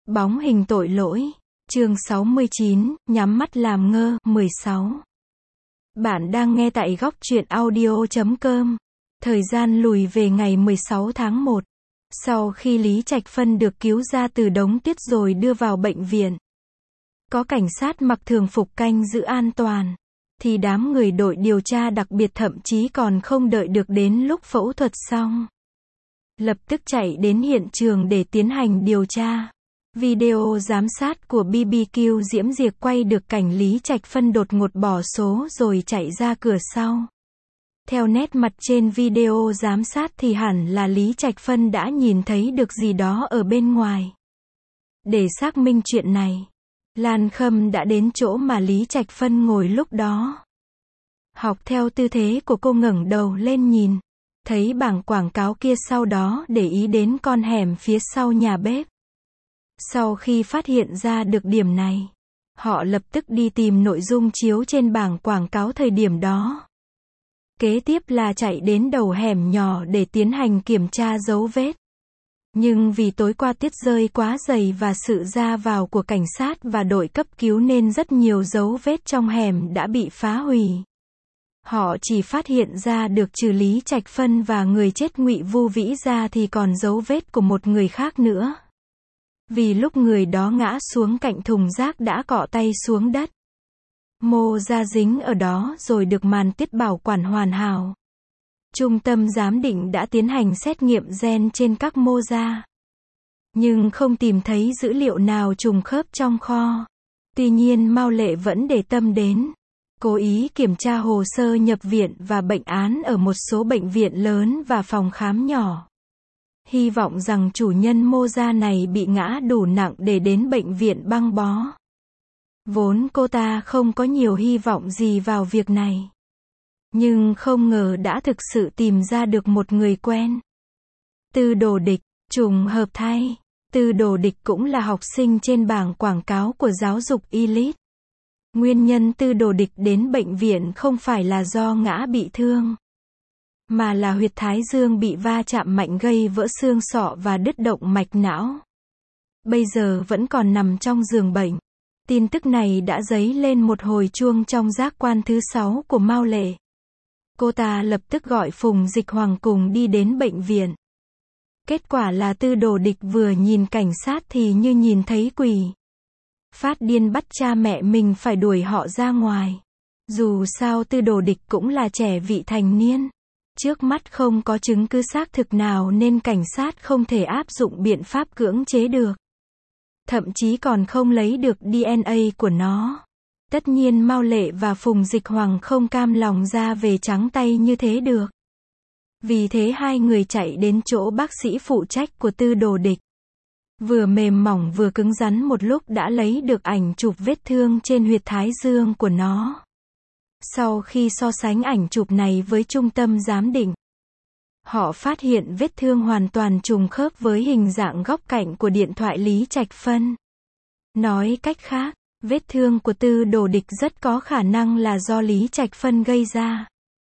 Bóng hình tội lỗi. Chương 69, nhắm mắt làm ngơ, 16. Bạn đang nghe tại góc truyện audio.com. Thời gian lùi về ngày 16 tháng 1. Sau khi Lý Trạch Phân được cứu ra từ đống tuyết rồi đưa vào bệnh viện, có cảnh sát mặc thường phục canh giữ an toàn, thì đám người đội điều tra đặc biệt thậm chí còn không đợi được đến lúc phẫu thuật xong, lập tức chạy đến hiện trường để tiến hành điều tra. Video giám sát của BBQ Diễm Diệc quay được cảnh Lý Trạch Phân đột ngột bỏ số rồi chạy ra cửa sau. Theo nét mặt trên video giám sát thì hẳn là Lý Trạch Phân đã nhìn thấy được gì đó ở bên ngoài. Để xác minh chuyện này, Lan Khâm đã đến chỗ mà Lý Trạch Phân ngồi lúc đó. Học theo tư thế của cô, ngẩng đầu lên nhìn, thấy bảng quảng cáo kia, sau đó để ý đến con hẻm phía sau nhà bếp. Sau khi phát hiện ra được điểm này, họ lập tức đi tìm nội dung chiếu trên bảng quảng cáo thời điểm đó. Kế tiếp là chạy đến đầu hẻm nhỏ để tiến hành kiểm tra dấu vết. Nhưng vì tối qua tuyết rơi quá dày và sự ra vào của cảnh sát và đội cấp cứu nên rất nhiều dấu vết trong hẻm đã bị phá hủy. Họ chỉ phát hiện ra được trừ Lý Trạch Phân và người chết Ngụy Vu Vĩ ra thì còn dấu vết của một người khác nữa. Vì lúc người đó ngã xuống cạnh thùng rác đã cọ tay xuống đất. Mô da dính ở đó rồi được màn tuyết bảo quản hoàn hảo. Trung tâm giám định đã tiến hành xét nghiệm gen trên các mô da, nhưng không tìm thấy dữ liệu nào trùng khớp trong kho. Tuy nhiên Mao Lệ vẫn để tâm đến, cố ý kiểm tra hồ sơ nhập viện và bệnh án ở một số bệnh viện lớn và phòng khám nhỏ. Hy vọng rằng chủ nhân mô da này bị ngã đủ nặng để đến bệnh viện băng bó. Vốn cô ta không có nhiều hy vọng gì vào việc này, nhưng không ngờ đã thực sự tìm ra được một người quen. Tư Đồ Địch. Trùng hợp thay, Tư Đồ Địch cũng là học sinh trên bảng quảng cáo của giáo dục Elite. Nguyên nhân Tư Đồ Địch đến bệnh viện không phải là do ngã bị thương, mà là huyệt thái dương bị va chạm mạnh gây vỡ xương sọ và đứt động mạch não. Bây giờ vẫn còn nằm trong giường bệnh. Tin tức này đã dấy lên một hồi chuông trong giác quan thứ 6 của Mao Lệ. Cô ta lập tức gọi Phùng Dịch Hoàng cùng đi đến bệnh viện. Kết quả là Tư Đồ Địch vừa nhìn cảnh sát thì như nhìn thấy quỷ. Phát điên bắt cha mẹ mình phải đuổi họ ra ngoài. Dù sao Tư Đồ Địch cũng là trẻ vị thành niên. Trước mắt không có chứng cứ xác thực nào nên cảnh sát không thể áp dụng biện pháp cưỡng chế được. Thậm chí còn không lấy được DNA của nó. Tất nhiên Mao Lệ và Phùng Dịch Hoàng không cam lòng ra về trắng tay như thế được. Vì thế hai người chạy đến chỗ bác sĩ phụ trách của Tư Đồ Địch. Vừa mềm mỏng vừa cứng rắn một lúc đã lấy được ảnh chụp vết thương trên huyệt thái dương của nó. Sau khi so sánh ảnh chụp này với trung tâm giám định, họ phát hiện vết thương hoàn toàn trùng khớp với hình dạng góc cạnh của điện thoại Lý Trạch Phân. Nói cách khác, vết thương của Tư Đồ Địch rất có khả năng là do Lý Trạch Phân gây ra.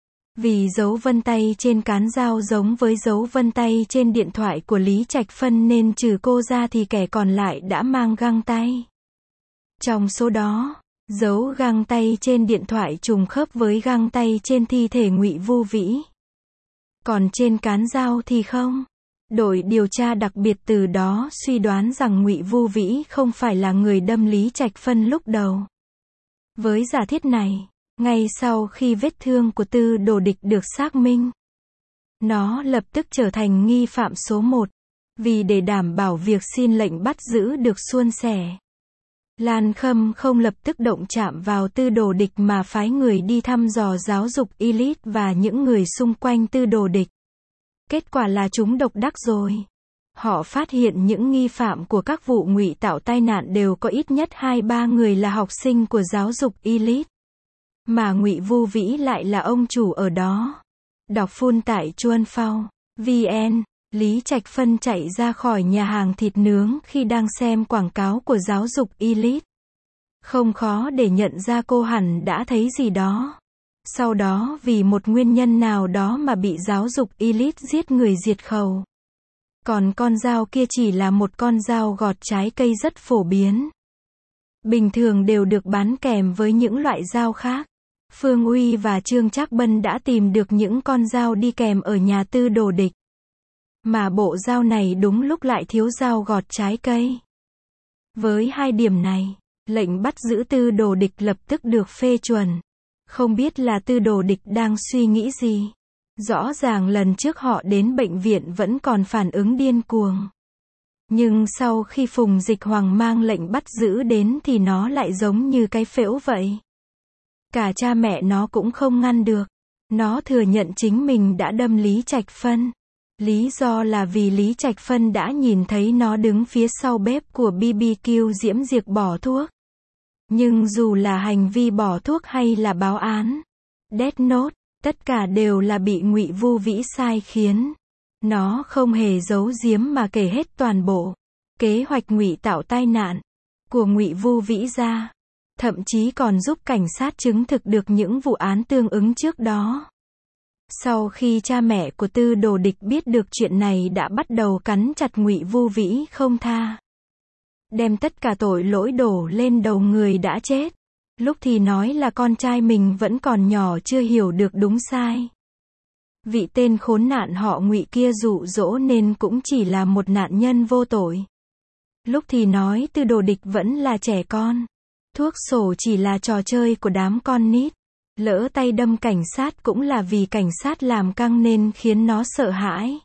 Vì dấu vân tay trên cán dao giống với dấu vân tay trên điện thoại của Lý Trạch Phân nên trừ cô ra thì kẻ còn lại đã mang găng tay. Trong số đó, dấu găng tay trên điện thoại trùng khớp với găng tay trên thi thể Ngụy Vu Vĩ. Còn trên cán dao thì không. Đội điều tra đặc biệt từ đó suy đoán rằng Ngụy Vu Vĩ không phải là người đâm Lý Trạch Phân lúc đầu. Với giả thiết này, ngay sau khi vết thương của Tư Đồ Địch được xác minh, nó lập tức trở thành nghi phạm số 1. Vì để đảm bảo việc xin lệnh bắt giữ được suôn sẻ, Lan Khâm không lập tức động chạm vào Tư Đồ Địch mà phái người đi thăm dò giáo dục Elite và những người xung quanh Tư Đồ Địch. Kết quả là chúng độc đắc rồi. Họ phát hiện những nghi phạm của các vụ ngụy tạo tai nạn đều có ít nhất 2-3 người là học sinh của giáo dục Elite. Mà Ngụy Vu Vĩ lại là ông chủ ở đó. Đọc full tại Chuan Phao VN. Lý Trạch Phân chạy ra khỏi nhà hàng thịt nướng khi đang xem quảng cáo của giáo dục Elite. Không khó để nhận ra cô hẳn đã thấy gì đó. Sau đó vì một nguyên nhân nào đó mà bị giáo dục Elite giết người diệt khẩu. Còn con dao kia chỉ là một con dao gọt trái cây rất phổ biến. Bình thường đều được bán kèm với những loại dao khác. Phương Uy và Trương Trác Bân đã tìm được những con dao đi kèm ở nhà Tư Đồ Địch. Mà bộ dao này đúng lúc lại thiếu dao gọt trái cây. Với hai điểm này, lệnh bắt giữ Tư Đồ Địch lập tức được phê chuẩn. Không biết là Tư Đồ Địch đang suy nghĩ gì. Rõ ràng lần trước họ đến bệnh viện vẫn còn phản ứng điên cuồng. Nhưng sau khi Phùng Dịch Hoàng mang lệnh bắt giữ đến thì nó lại giống như cái phễu vậy. Cả cha mẹ nó cũng không ngăn được. Nó thừa nhận chính mình đã đâm Lý Trạch Phân. Lý do là vì Lý Trạch Phân đã nhìn thấy nó đứng phía sau bếp của BBQ Diễm Diệc bỏ thuốc. Nhưng dù là hành vi bỏ thuốc hay là báo án, Death Note, tất cả đều là bị Ngụy Vu Vĩ sai khiến. Nó không hề giấu giếm mà kể hết toàn bộ kế hoạch ngụy tạo tai nạn của Ngụy Vu Vĩ ra, thậm chí còn giúp cảnh sát chứng thực được những vụ án tương ứng trước đó. Sau khi cha mẹ của Tư Đồ Địch biết được chuyện này đã bắt đầu cắn chặt Ngụy Vu Vĩ không tha. Đem tất cả tội lỗi đổ lên đầu người đã chết. Lúc thì nói là con trai mình vẫn còn nhỏ chưa hiểu được đúng sai. Vị tên khốn nạn họ Ngụy kia dụ dỗ nên cũng chỉ là một nạn nhân vô tội. Lúc thì nói Tư Đồ Địch vẫn là trẻ con. Thuốc sổ chỉ là trò chơi của đám con nít. Lỡ tay đâm cảnh sát cũng là vì cảnh sát làm căng nên khiến nó sợ hãi.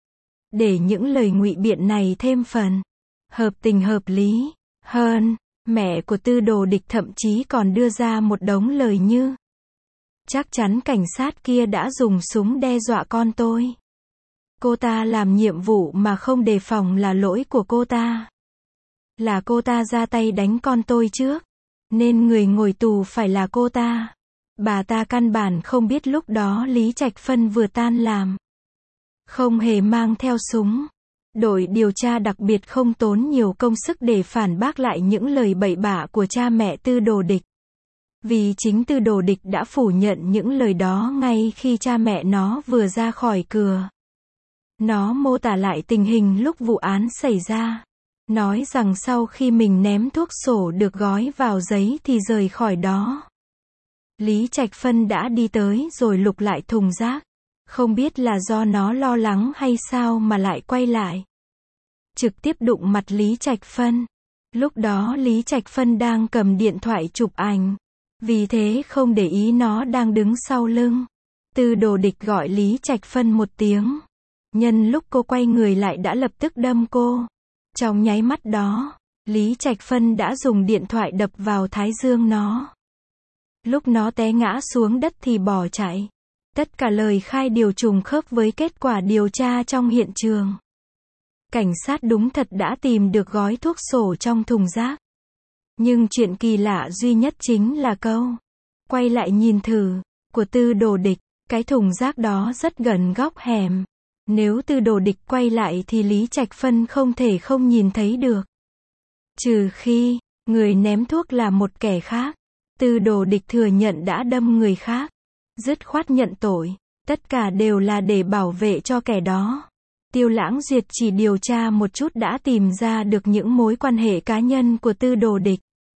Để những lời ngụy biện này thêm phần hợp tình hợp lý hơn, mẹ của Tư Đồ Địch thậm chí còn đưa ra một đống lời như: chắc chắn cảnh sát kia đã dùng súng đe dọa con tôi. Cô ta làm nhiệm vụ mà không đề phòng là lỗi của cô ta. Là cô ta ra tay đánh con tôi trước, nên người ngồi tù phải là cô ta. Bà ta căn bản không biết lúc đó Lý Trạch Phân vừa tan làm. Không hề mang theo súng. Đội điều tra đặc biệt không tốn nhiều công sức để phản bác lại những lời bậy bạ của cha mẹ Tư Đồ Địch. Vì chính Tư Đồ Địch đã phủ nhận những lời đó ngay khi cha mẹ nó vừa ra khỏi cửa. Nó mô tả lại tình hình lúc vụ án xảy ra. Nói rằng sau khi mình ném thuốc sổ được gói vào giấy thì rời khỏi đó. Lý Trạch Phân đã đi tới rồi lục lại thùng rác. Không biết là do nó lo lắng hay sao mà lại quay lại. Trực tiếp đụng mặt Lý Trạch Phân. Lúc đó Lý Trạch Phân đang cầm điện thoại chụp ảnh. Vì thế không để ý nó đang đứng sau lưng. Tư Đồ Địch gọi Lý Trạch Phân một tiếng. Nhân lúc cô quay người lại đã lập tức đâm cô. Trong nháy mắt đó, Lý Trạch Phân đã dùng điện thoại đập vào thái dương nó. Lúc nó té ngã xuống đất thì bỏ chạy. Tất cả lời khai đều trùng khớp với kết quả điều tra trong hiện trường. Cảnh sát đúng thật đã tìm được gói thuốc sổ trong thùng rác. Nhưng chuyện kỳ lạ duy nhất chính là câu quay lại nhìn thử của Tư Đồ Địch. Cái thùng rác đó rất gần góc hẻm. Nếu Tư Đồ Địch quay lại thì Lý Trạch Phân không thể không nhìn thấy được. Trừ khi người ném thuốc là một kẻ khác. Tư Đồ Địch thừa nhận đã đâm người khác. Dứt khoát nhận tội. Tất cả đều là để bảo vệ cho kẻ đó. Tiêu Lãng Duyệt chỉ điều tra một chút đã tìm ra được những mối quan hệ cá nhân của Tư Đồ Địch.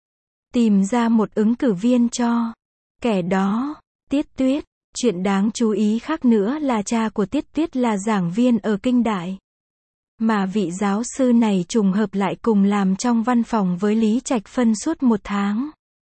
Tìm ra một ứng cử viên cho kẻ đó. Tiết Tuyết. Chuyện đáng chú ý khác nữa là cha của Tiết Tuyết là giảng viên ở Kinh Đại. Mà vị giáo sư này trùng hợp lại cùng làm trong văn phòng với Lý Trạch Phân suốt một tháng.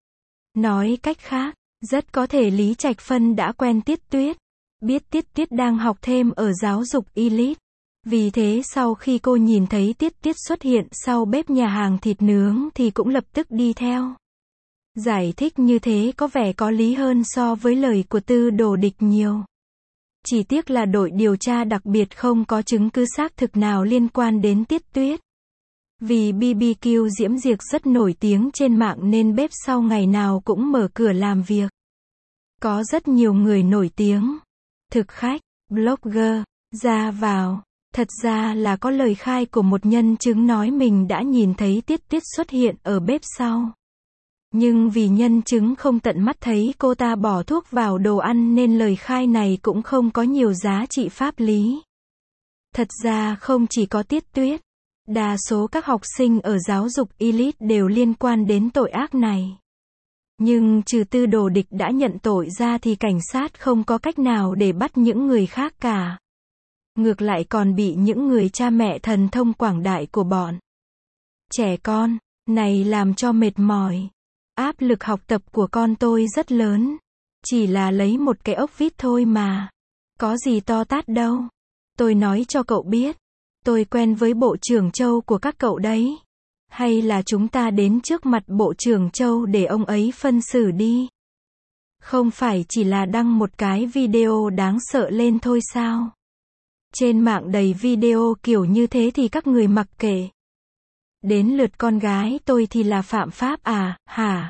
Nói cách khác, rất có thể Lý Trạch Phân đã quen Tiết Tuyết. Biết Tiết Tuyết đang học thêm ở giáo dục elite. Vì thế sau khi cô nhìn thấy Tiết Tuyết xuất hiện sau bếp nhà hàng thịt nướng thì cũng lập tức đi theo. Giải thích như thế có vẻ có lý hơn so với lời của Tư Đồ Địch nhiều. Chỉ tiếc là đội điều tra đặc biệt không có chứng cứ xác thực nào liên quan đến Tiết Tuyết. Vì BBQ Diễm Diệc rất nổi tiếng trên mạng nên bếp sau ngày nào cũng mở cửa làm việc. Có rất nhiều người nổi tiếng, thực khách, blogger, ra vào. Thật ra là có lời khai của một nhân chứng nói mình đã nhìn thấy Tiết Tuyết xuất hiện ở bếp sau. Nhưng vì nhân chứng không tận mắt thấy cô ta bỏ thuốc vào đồ ăn nên lời khai này cũng không có nhiều giá trị pháp lý. Thật ra không chỉ có Tiết Tuyết. Đa số các học sinh ở giáo dục elite đều liên quan đến tội ác này. Nhưng trừ Tư Đồ Địch đã nhận tội ra thì cảnh sát không có cách nào để bắt những người khác cả. Ngược lại còn bị những người cha mẹ thần thông quảng đại của bọn trẻ con này làm cho mệt mỏi. Áp lực học tập của con tôi rất lớn. Chỉ là lấy một cái ốc vít thôi mà. Có gì to tát đâu. Tôi nói cho cậu biết. Tôi quen với Bộ trưởng Châu của các cậu đấy. Hay là chúng ta đến trước mặt Bộ trưởng Châu để ông ấy phân xử đi. Không phải chỉ là đăng một cái video đáng sợ lên thôi sao? Trên mạng đầy video kiểu như thế thì các người mặc kệ. Đến lượt con gái tôi thì là phạm pháp à, hả?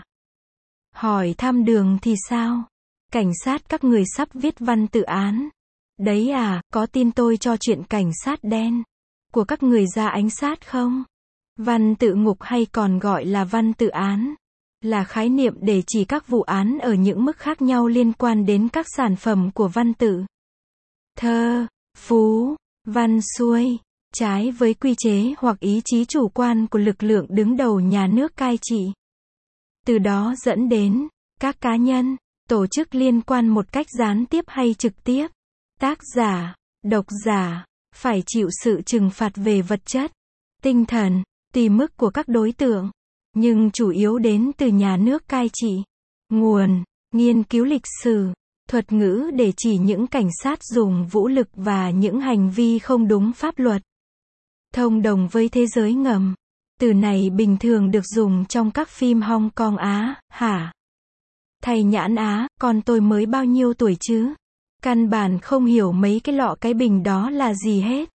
Hỏi thăm Đường thì sao? Cảnh sát các người sắp viết văn tự án. Đấy à, có tin tôi cho chuyện cảnh sát đen của các người ra ánh sát không? Văn tự ngục hay còn gọi là văn tự án, là khái niệm để chỉ các vụ án ở những mức khác nhau liên quan đến các sản phẩm của văn tự. Thơ, phú, văn xuôi, trái với quy chế hoặc ý chí chủ quan của lực lượng đứng đầu nhà nước cai trị. Từ đó dẫn đến, các cá nhân, tổ chức liên quan một cách gián tiếp hay trực tiếp. Tác giả, độc giả, phải chịu sự trừng phạt về vật chất, tinh thần, tùy mức của các đối tượng, nhưng chủ yếu đến từ nhà nước cai trị. Nguồn, nghiên cứu lịch sử, thuật ngữ để chỉ những cảnh sát dùng vũ lực và những hành vi không đúng pháp luật. Thông đồng với thế giới ngầm. Từ này bình thường được dùng trong các phim Hong Kong Á, hả? Thầy Nhãn Á, con tôi mới bao nhiêu tuổi chứ? Căn bản không hiểu mấy cái lọ cái bình đó là gì hết.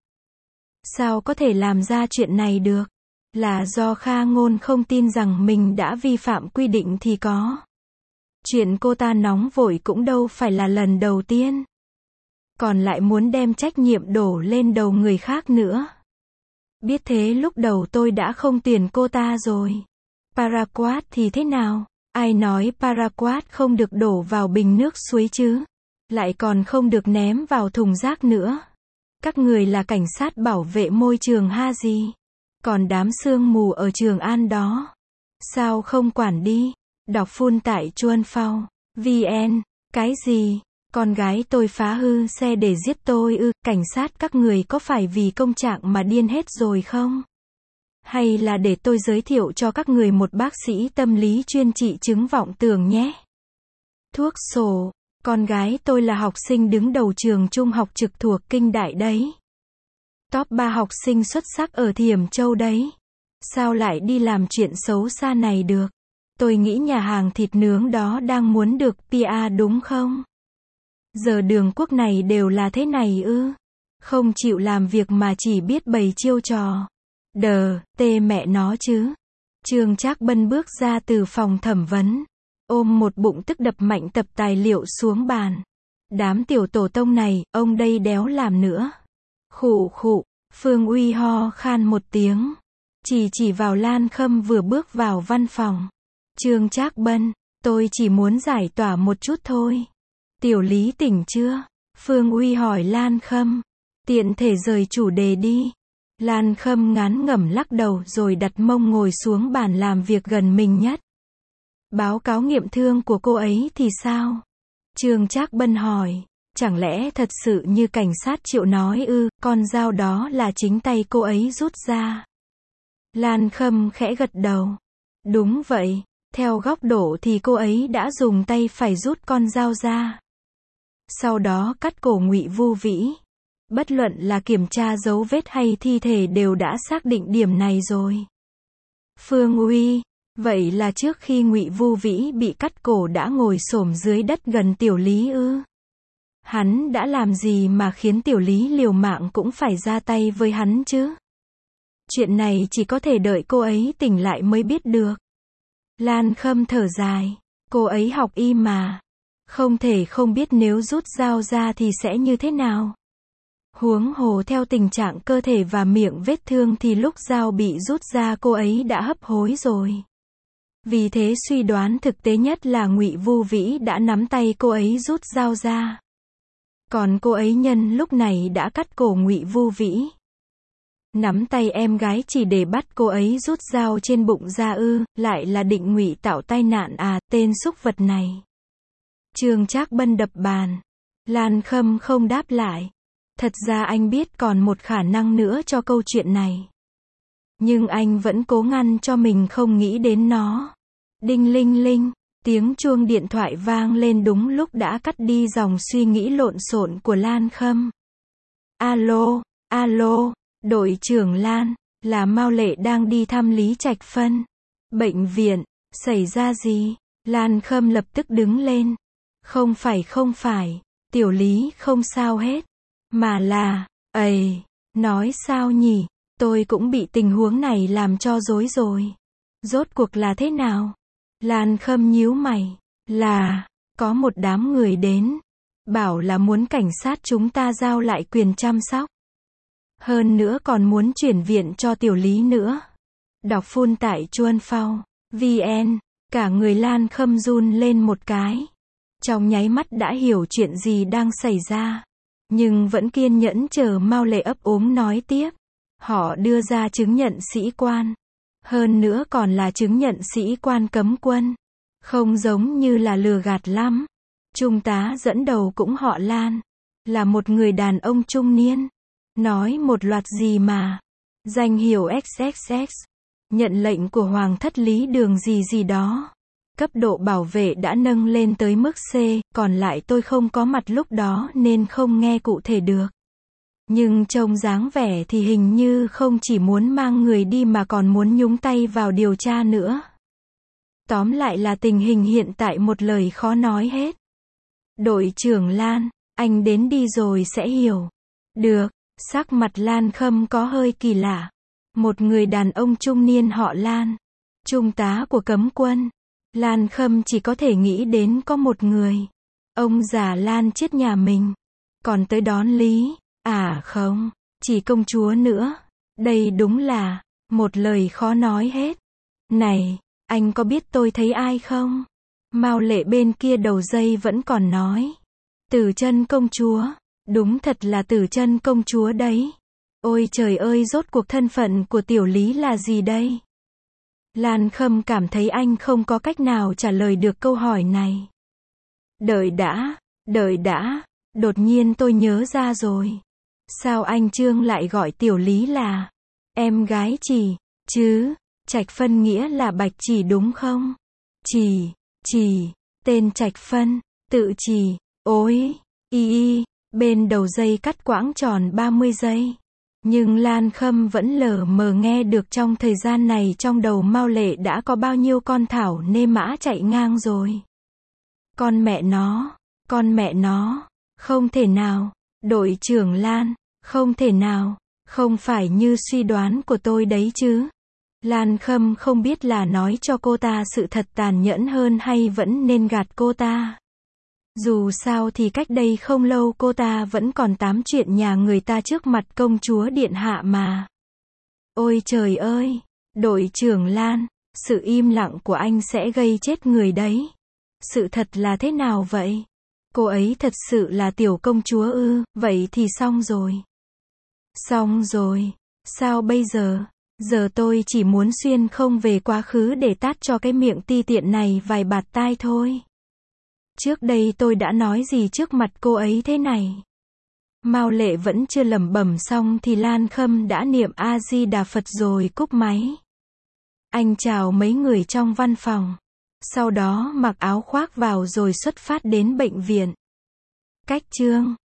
Sao có thể làm ra chuyện này được? Là do Kha Ngôn không tin rằng mình đã vi phạm quy định thì có. Chuyện cô ta nóng vội cũng đâu phải là lần đầu tiên. Còn lại muốn đem trách nhiệm đổ lên đầu người khác nữa. Biết thế lúc đầu tôi đã không tuyển cô ta rồi. Paraquat thì thế nào? Ai nói paraquat không được đổ vào bình nước suối chứ? Lại còn không được ném vào thùng rác nữa. Các người là cảnh sát bảo vệ môi trường ha gì? Còn đám sương mù ở Trường An đó, sao không quản đi? Đọc phun tại Chuan Phao VN. Cái gì? Con gái tôi phá hư xe để giết tôi ư? Cảnh sát các người có phải vì công trạng mà điên hết rồi không? Hay là để tôi giới thiệu cho các người một bác sĩ tâm lý chuyên trị chứng vọng tưởng nhé? Thuốc sổ. Con gái tôi là học sinh đứng đầu trường trung học trực thuộc Kinh Đại đấy. Top 3 học sinh xuất sắc ở Thiểm Châu đấy. Sao lại đi làm chuyện xấu xa này được? Tôi nghĩ nhà hàng thịt nướng đó đang muốn được PR đúng không? Giờ Đường Quốc này đều là thế này ư? Không chịu làm việc mà chỉ biết bày chiêu trò. Tê mẹ nó chứ. Trương Trác Bân bước ra từ phòng thẩm vấn. Ôm một bụng tức đập mạnh tập tài liệu xuống bàn. Đám tiểu tổ tông này, ông đây đéo làm nữa. Khụ khụ, Phương Uy ho khan một tiếng. Chỉ vào Lan Khâm vừa bước vào văn phòng. Trương Trác Bân, tôi chỉ muốn giải tỏa một chút thôi. Tiểu Lý tỉnh chưa? Phương Uy hỏi Lan Khâm. Tiện thể rời chủ đề đi. Lan Khâm ngán ngẩm lắc đầu rồi đặt mông ngồi xuống bàn làm việc gần mình nhất. Báo cáo nghiệm thương của cô ấy thì sao? Trương Trác Bân hỏi. Chẳng lẽ thật sự như cảnh sát Triệu nói ư, con dao đó là chính tay cô ấy rút ra? Lan Khâm khẽ gật đầu. Đúng vậy, theo góc độ thì cô ấy đã dùng tay phải rút con dao ra. Sau đó cắt cổ Ngụy Vu Vĩ. Bất luận là kiểm tra dấu vết hay thi thể đều đã xác định điểm này rồi. Phương Uy, vậy là trước khi Ngụy Vu Vĩ bị cắt cổ đã ngồi xổm dưới đất gần Tiểu Lý ư? Hắn đã làm gì mà khiến Tiểu Lý liều mạng cũng phải ra tay với hắn chứ? Chuyện này chỉ có thể đợi cô ấy tỉnh lại mới biết được. Lan Khâm thở dài. Cô ấy học y mà. Không thể không biết nếu rút dao ra thì sẽ như thế nào. Huống hồ theo tình trạng cơ thể và miệng vết thương thì lúc dao bị rút ra cô ấy đã hấp hối rồi. Vì thế suy đoán thực tế nhất là Ngụy Vu Vĩ đã nắm tay cô ấy rút dao ra. Còn cô ấy nhân lúc này đã cắt cổ Ngụy Vu Vĩ. Nắm tay em gái chỉ để bắt cô ấy rút dao trên bụng ra ư, lại là định Ngụy tạo tai nạn à, tên súc vật này. Trương Trác Bân đập bàn. Lan Khâm không đáp lại. Thật ra anh biết còn một khả năng nữa cho câu chuyện này. Nhưng anh vẫn cố ngăn cho mình không nghĩ đến nó. Đinh linh linh, tiếng chuông điện thoại vang lên đúng lúc đã cắt đi dòng suy nghĩ lộn xộn của Lan Khâm. Alo, alo, đội trưởng Lan, là Mao Lệ đang đi thăm Lý Trạch Phân. Bệnh viện, xảy ra gì? Lan Khâm lập tức đứng lên. Không phải, tiểu Lý không sao hết. Mà là, nói sao nhỉ? Tôi cũng bị tình huống này làm cho rối rồi. Rốt cuộc là thế nào? Lan Khâm nhíu mày. Là, có một đám người đến. Bảo là muốn cảnh sát chúng ta giao lại quyền chăm sóc. Hơn nữa còn muốn chuyển viện cho tiểu Lý nữa. Đọc phun tại Chuan Phao, VN, cả người Lan Khâm run lên một cái. Trong nháy mắt đã hiểu chuyện gì đang xảy ra. Nhưng vẫn kiên nhẫn chờ Mao Lệ ấp úng nói tiếp. Họ đưa ra chứng nhận sĩ quan. Hơn nữa còn là chứng nhận sĩ quan cấm quân. Không giống như là lừa gạt lắm. Trung tá dẫn đầu cũng họ Lan. Là một người đàn ông trung niên. Nói một loạt gì mà. Danh hiệu XXX. Nhận lệnh của Hoàng thất Lý Đường gì gì đó. Cấp độ bảo vệ đã nâng lên tới mức C, còn lại tôi không có mặt lúc đó nên không nghe cụ thể được. Nhưng trông dáng vẻ thì hình như không chỉ muốn mang người đi mà còn muốn nhúng tay vào điều tra nữa. Tóm lại là tình hình hiện tại một lời khó nói hết. Đội trưởng Lan, anh đến đi rồi sẽ hiểu. Được, sắc mặt Lan Khâm có hơi kỳ lạ. Một người đàn ông trung niên họ Lan, trung tá của cấm quân. Lan Khâm chỉ có thể nghĩ đến có một người. Ông già Lan chết nhà mình. Còn tới đón Lý. À không, chỉ công chúa nữa. Đây đúng là một lời khó nói hết. Này, anh có biết tôi thấy ai không? Mao Lệ bên kia đầu dây vẫn còn nói. Tử Chân công chúa. Đúng thật là Tử Chân công chúa đấy. Ôi trời ơi, rốt cuộc thân phận của tiểu Lý là gì đây? Lan Khâm cảm thấy anh không có cách nào trả lời được câu hỏi này. Đợi đã, đột nhiên tôi nhớ ra rồi. Sao anh Trương lại gọi tiểu Lý là em gái Chỉ, chứ? Trạch Phân nghĩa là Bạch Chỉ đúng không? Chỉ, tên Trạch Phân, tự Chỉ, ôi, bên đầu dây cắt quãng tròn 30 giây. Nhưng Lan Khâm vẫn lờ mờ nghe được trong thời gian này trong đầu Mao Lệ đã có bao nhiêu con thảo nê mã chạy ngang rồi. Con mẹ nó, không thể nào, đội trưởng Lan, không thể nào, không phải như suy đoán của tôi đấy chứ. Lan Khâm không biết là nói cho cô ta sự thật tàn nhẫn hơn hay vẫn nên gạt cô ta. Dù sao thì cách đây không lâu cô ta vẫn còn tám chuyện nhà người ta trước mặt công chúa điện hạ mà. Ôi trời ơi, đội trưởng Lan, sự im lặng của anh sẽ gây chết người đấy. Sự thật là thế nào vậy? Cô ấy thật sự là tiểu công chúa ư? Vậy thì xong rồi. Xong rồi, sao bây giờ? Giờ tôi chỉ muốn xuyên không về quá khứ để tát cho cái miệng ti tiện này vài bạt tai thôi. Trước đây tôi đã nói gì trước mặt cô ấy thế này? Mao Lệ vẫn chưa lẩm bẩm xong thì Lan Khâm đã niệm A-di-đà Phật rồi cúp máy. Anh chào mấy người trong văn phòng. Sau đó mặc áo khoác vào rồi xuất phát đến bệnh viện. Cách chương